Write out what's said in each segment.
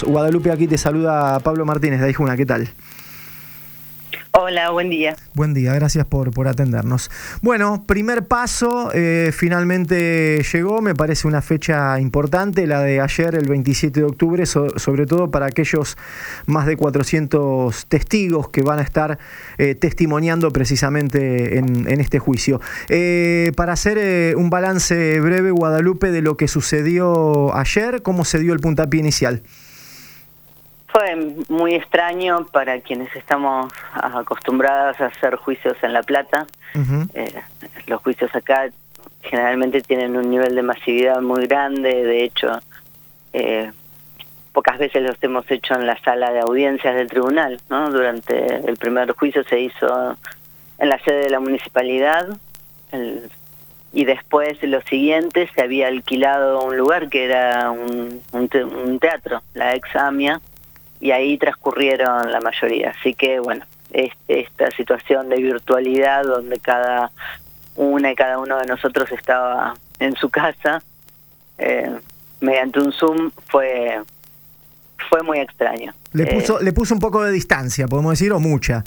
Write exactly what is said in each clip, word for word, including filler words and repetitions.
Guadalupe, aquí te saluda Pablo Martínez de Aijuna, ¿qué tal? Hola, buen día. Buen día, gracias por, por atendernos. Bueno, primer paso, eh, finalmente llegó, me parece una fecha importante, la de ayer, el veintisiete de octubre, so, sobre todo para aquellos más de cuatrocientos testigos que van a estar eh, testimoniando precisamente en, en este juicio. Eh, para hacer eh, un balance breve, Guadalupe, de lo que sucedió ayer, ¿cómo se dio el puntapié inicial? Fue muy extraño para quienes estamos acostumbradas a hacer juicios en La Plata. Uh-huh. eh, los juicios acá generalmente tienen un nivel de masividad muy grande, de hecho, eh, pocas veces los hemos hecho en la sala de audiencias del tribunal, ¿no? Durante el primer juicio se hizo en la sede de la municipalidad, el, y después los siguientes se había alquilado un lugar que era un, un, te, un teatro, la ex AMIA, y ahí transcurrieron la mayoría. Así que, bueno, este, esta situación de virtualidad donde cada una y cada uno de nosotros estaba en su casa, eh, mediante un Zoom, fue fue muy extraño. Le puso, eh, le puso un poco de distancia, podemos decir, o mucha.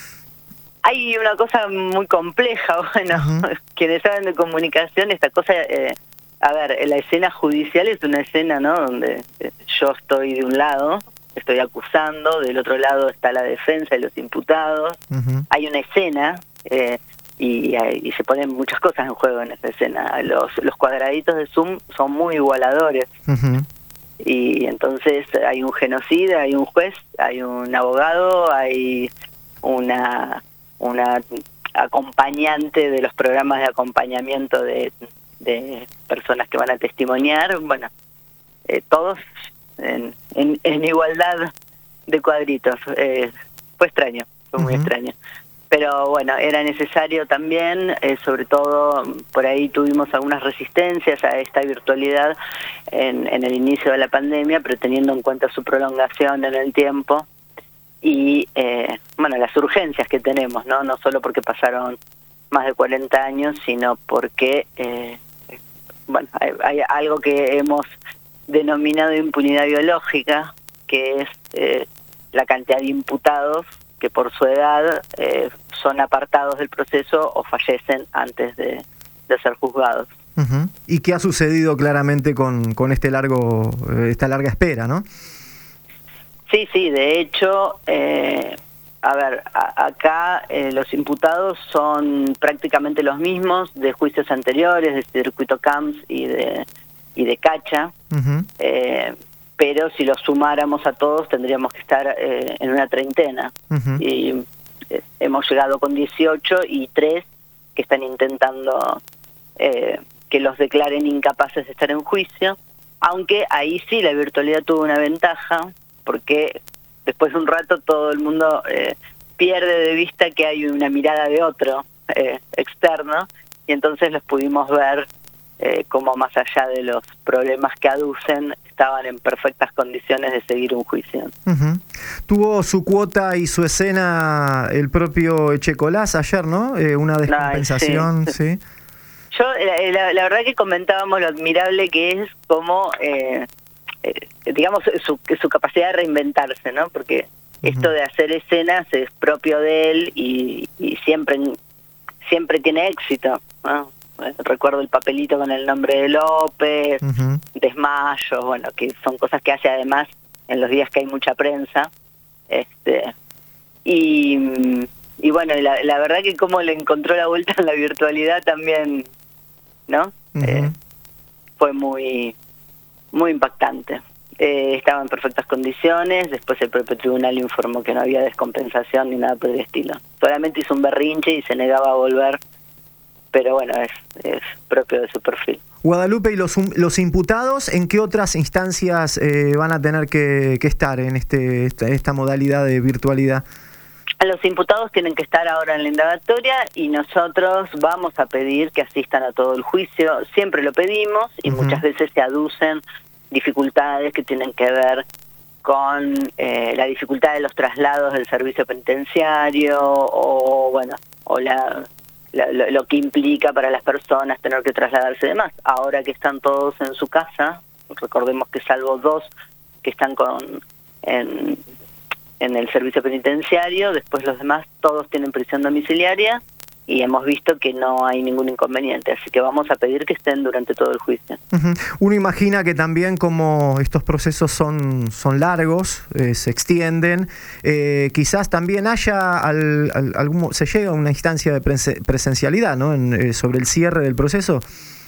Hay una cosa muy compleja, bueno, uh-huh. Quienes saben de comunicación, esta cosa... Eh, a ver, la escena judicial es una escena, ¿no?, donde yo estoy de un lado, estoy acusando, del otro lado está la defensa y los imputados. Uh-huh. Hay una escena eh, y, y se ponen muchas cosas en juego en esa escena. Los, los cuadraditos de Zoom son muy igualadores. Uh-huh. Y entonces hay un genocida, hay un juez, hay un abogado, hay una, una acompañante de los programas de acompañamiento de, de personas que van a testimoniar. Bueno, eh, todos... En, en, en igualdad de cuadritos. Eh, fue extraño, fue muy uh-huh. extraño. Pero bueno, era necesario también, eh, sobre todo por ahí tuvimos algunas resistencias a esta virtualidad en, en el inicio de la pandemia, pero teniendo en cuenta su prolongación en el tiempo y eh, bueno, las urgencias que tenemos, no no solo porque pasaron más de cuarenta años, sino porque eh, bueno, hay, hay algo que hemos denominado impunidad biológica, que es eh, la cantidad de imputados que por su edad eh, son apartados del proceso o fallecen antes de, de ser juzgados. Uh-huh. ¿Y qué ha sucedido claramente con, con este largo, esta larga espera, no? Sí, sí, de hecho, eh, a ver, a, acá eh, los imputados son prácticamente los mismos de juicios anteriores, de Circuito Camps y de y de Cacha, uh-huh. eh, pero si los sumáramos a todos tendríamos que estar eh, en una treintena. Uh-huh. Y eh, hemos llegado con dieciocho y tres que están intentando eh, que los declaren incapaces de estar en juicio, aunque ahí sí la virtualidad tuvo una ventaja, porque después de un rato todo el mundo eh, pierde de vista que hay una mirada de otro eh, externo, y entonces los pudimos ver Eh, como más allá de los problemas que aducen, estaban en perfectas condiciones de seguir un juicio. Uh-huh. Tuvo su cuota y su escena el propio Echecolás ayer, ¿no? Eh, una descompensación, Ay, sí. sí. Yo, la, la, la verdad que comentábamos lo admirable que es como, eh, eh, digamos, su, su capacidad de reinventarse, ¿no? Porque uh-huh. esto de hacer escenas es propio de él y, y siempre, siempre tiene éxito, ¿no? Recuerdo el papelito con el nombre de López, uh-huh. desmayos, bueno, que son cosas que hace además en los días que hay mucha prensa. este Y, y bueno, la, la verdad que como le encontró la vuelta en la virtualidad también, ¿no? Uh-huh. Eh, fue muy, muy impactante. Eh, estaba en perfectas condiciones, después el propio tribunal informó que no había descompensación ni nada por el estilo. Solamente hizo un berrinche y se negaba a volver, pero bueno, es, es propio de su perfil. Guadalupe, ¿y los, los imputados en qué otras instancias eh, van a tener que, que estar en este esta, esta modalidad de virtualidad? Los imputados tienen que estar ahora en la indagatoria y nosotros vamos a pedir que asistan a todo el juicio. Siempre lo pedimos y uh-huh. muchas veces se aducen dificultades que tienen que ver con eh, la dificultad de los traslados del servicio penitenciario o, bueno, o la... Lo, lo que implica para las personas tener que trasladarse y demás. Ahora que están todos en su casa, recordemos que salvo dos que están con en, en el servicio penitenciario, después los demás todos tienen prisión domiciliaria, y hemos visto que no hay ningún inconveniente, así que vamos a pedir que estén durante todo el juicio. Uh-huh. Uno imagina que también, como estos procesos son, son largos, eh, se extienden, eh, quizás también haya al, al, algún, se llega a una instancia de prese, presencialidad, ¿no? En, eh, sobre el cierre del proceso.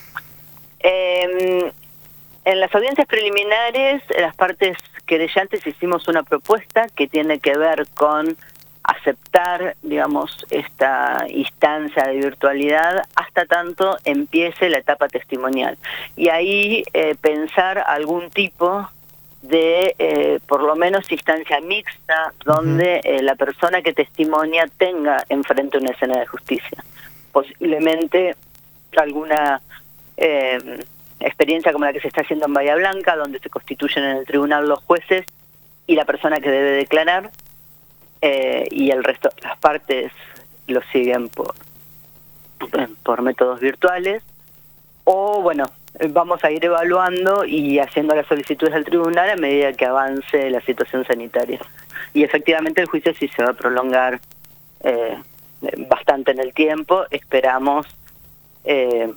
Eh, en las audiencias preliminares, las partes querellantes hicimos una propuesta que tiene que ver con aceptar, digamos, esta instancia de virtualidad hasta tanto empiece la etapa testimonial. Y ahí eh, pensar algún tipo de, eh, por lo menos, instancia mixta, donde eh, la persona que testimonia tenga enfrente una escena de justicia. Posiblemente alguna eh, experiencia como la que se está haciendo en Bahía Blanca, donde se constituyen en el tribunal los jueces y la persona que debe declarar, Eh, y el resto de las partes lo siguen por, por métodos virtuales, o bueno, vamos a ir evaluando y haciendo las solicitudes al tribunal a medida que avance la situación sanitaria. Y efectivamente el juicio sí se va a prolongar eh, bastante en el tiempo, esperamos eh,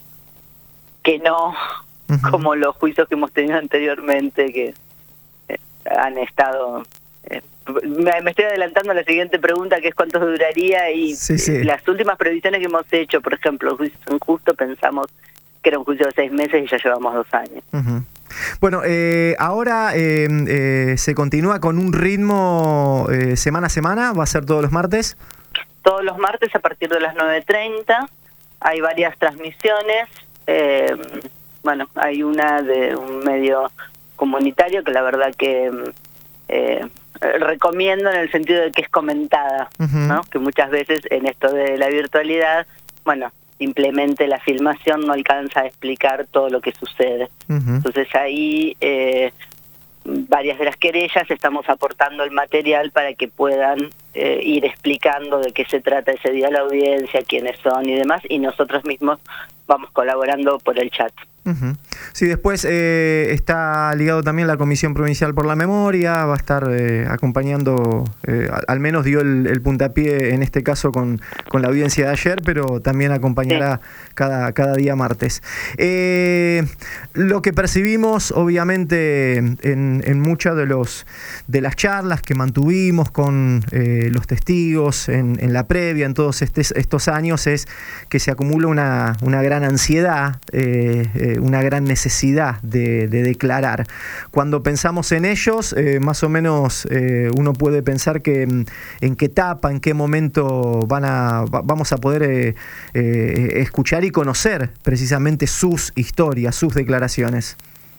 que no uh-huh. como los juicios que hemos tenido anteriormente, que eh, han estado... Eh, me, me estoy adelantando a la siguiente pregunta, que es cuánto duraría, y sí, sí. las últimas previsiones que hemos hecho, por ejemplo, el juicio injusto, pensamos que era un juicio de seis meses y ya llevamos dos años. Uh-huh. Bueno, eh, ahora eh, eh, se continúa con un ritmo eh, semana a semana, ¿va a ser todos los martes? Todos los martes a partir de las nueve treinta, hay varias transmisiones, eh, bueno, hay una de un medio comunitario que la verdad que... Eh, recomiendo en el sentido de que es comentada, uh-huh. ¿no? Que muchas veces en esto de la virtualidad, bueno, simplemente la filmación no alcanza a explicar todo lo que sucede. Uh-huh. Entonces ahí eh, varias de las querellas estamos aportando el material para que puedan eh, ir explicando de qué se trata ese día la audiencia, quiénes son y demás, y nosotros mismos vamos colaborando por el chat. Uh-huh. Sí, después eh, está ligado también la Comisión Provincial por la Memoria, va a estar eh, acompañando, eh, al menos dio el, el puntapié en este caso con, con la audiencia de ayer, pero también acompañará sí. cada, cada día martes. Eh, lo que percibimos, obviamente, en, en muchas de, los, de las charlas que mantuvimos con eh, los testigos en, en la previa, en todos estes, estos años, es que se acumula una, una gran ansiedad, eh, eh, una gran necesidad de, de declarar. Cuando pensamos en ellos, eh, más o menos eh, uno puede pensar que en, en qué etapa, en qué momento van a, va, vamos a poder eh, eh, escuchar y conocer precisamente sus historias, sus declaraciones.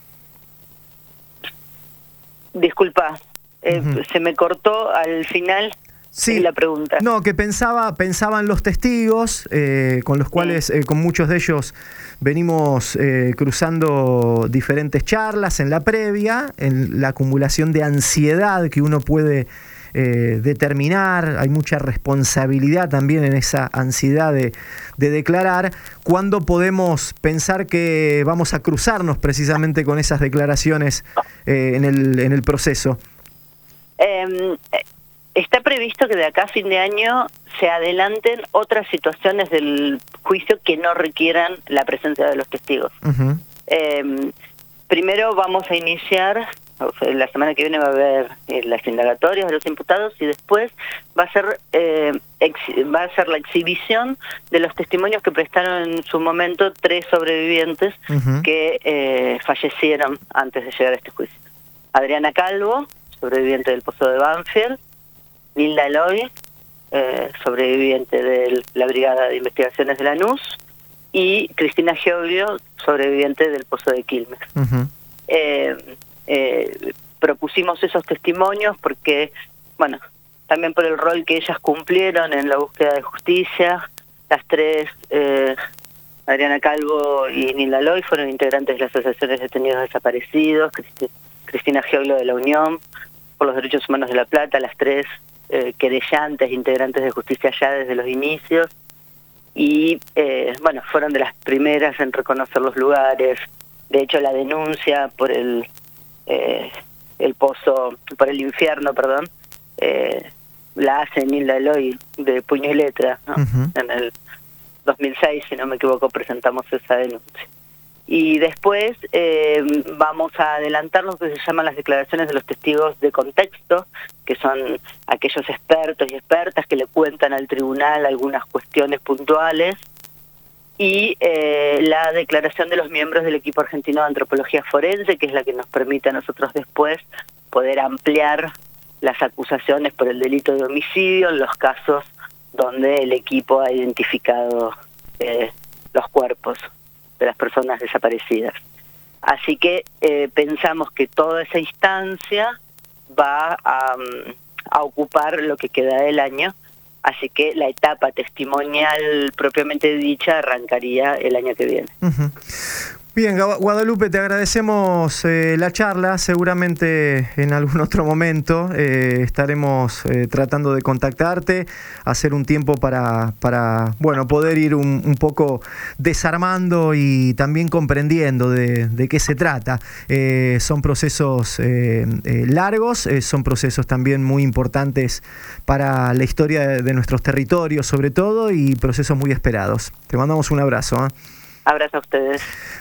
Disculpa, eh, uh-huh. se me cortó al final. Sí, la pregunta. No, que pensaba, pensaban los testigos, eh, con los cuales, sí. eh, con muchos de ellos venimos eh, cruzando diferentes charlas en la previa, en la acumulación de ansiedad que uno puede eh, determinar, hay mucha responsabilidad también en esa ansiedad de, de declarar. ¿Cuándo podemos pensar que vamos a cruzarnos precisamente con esas declaraciones eh, en el, en el proceso? Eh, Está previsto que de acá a fin de año se adelanten otras situaciones del juicio que no requieran la presencia de los testigos. Uh-huh. Eh, primero vamos a iniciar, o sea, la semana que viene va a haber eh, las indagatorias de los imputados, y después va a ser eh, ex, va a ser la exhibición de los testimonios que prestaron en su momento tres sobrevivientes uh-huh. que eh, fallecieron antes de llegar a este juicio. Adriana Calvo, sobreviviente del Pozo de Banfield; Nilda Eloy, eh, sobreviviente de la Brigada de Investigaciones de Lanús; y Cristina Geoglio, sobreviviente del Pozo de Quilmes. Uh-huh. eh, eh, propusimos esos testimonios porque, bueno, también por el rol que ellas cumplieron en la búsqueda de justicia. Las tres, eh, Adriana Calvo y Nilda Eloy, fueron integrantes de las asociaciones de detenidos desaparecidos; Cristi- Cristina Geoglio de la Unión por los Derechos Humanos de La Plata, las tres Eh, querellantes, integrantes de justicia ya desde los inicios, y eh, bueno, fueron de las primeras en reconocer los lugares. De hecho, la denuncia por el eh, el pozo, por el infierno, perdón, eh, la hace Nilda Eloy de puño y letra, ¿no? Uh-huh. En el dos mil seis, si no me equivoco, presentamos esa denuncia. Y después eh, vamos a adelantar lo que se llaman las declaraciones de los testigos de contexto, que son aquellos expertos y expertas que le cuentan al tribunal algunas cuestiones puntuales, y eh, la declaración de los miembros del equipo argentino de antropología forense, que es la que nos permite a nosotros después poder ampliar las acusaciones por el delito de homicidio en los casos donde el equipo ha identificado eh, los cuerpos de las personas desaparecidas. Así que eh, pensamos que toda esa instancia va a, a ocupar lo que queda del año, así que la etapa testimonial propiamente dicha arrancaría el año que viene. Uh-huh. Bien, Guadalupe, te agradecemos eh, la charla. Seguramente en algún otro momento eh, estaremos eh, tratando de contactarte, hacer un tiempo para, para bueno, poder ir un, un poco desarmando y también comprendiendo de, de qué se trata. Eh, son procesos eh, eh, largos, eh, son procesos también muy importantes para la historia de, de nuestros territorios, sobre todo, y procesos muy esperados. Te mandamos un abrazo, ¿eh? Abrazo a ustedes.